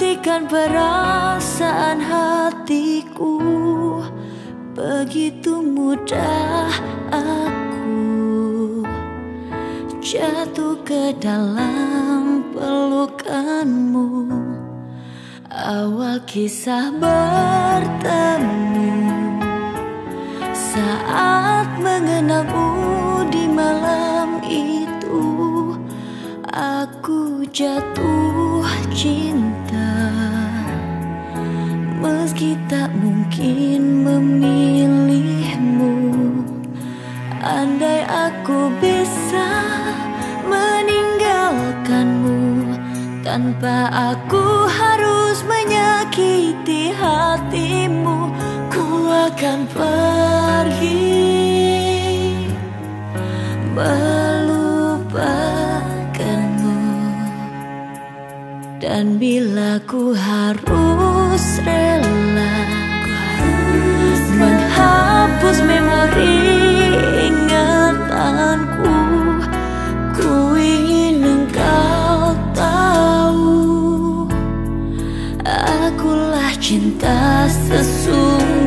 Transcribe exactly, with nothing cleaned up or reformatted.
buktikan perasaan hatiku. Begitu mudah aku jatuh ke dalam pelukanmu. Awal kisah bertemu saat mengenalmu di malam itu. Aku jatuh cinta meski tak mungkin memilihmu. Andai aku bisa meninggalkanmu tanpa aku harus menyakiti hatimu, ku akan pergi melupakanmu. Dan bila ku harus rela menghapus memori ingatanku, ku ingin engkau tahu akulah cinta sesungguhnya.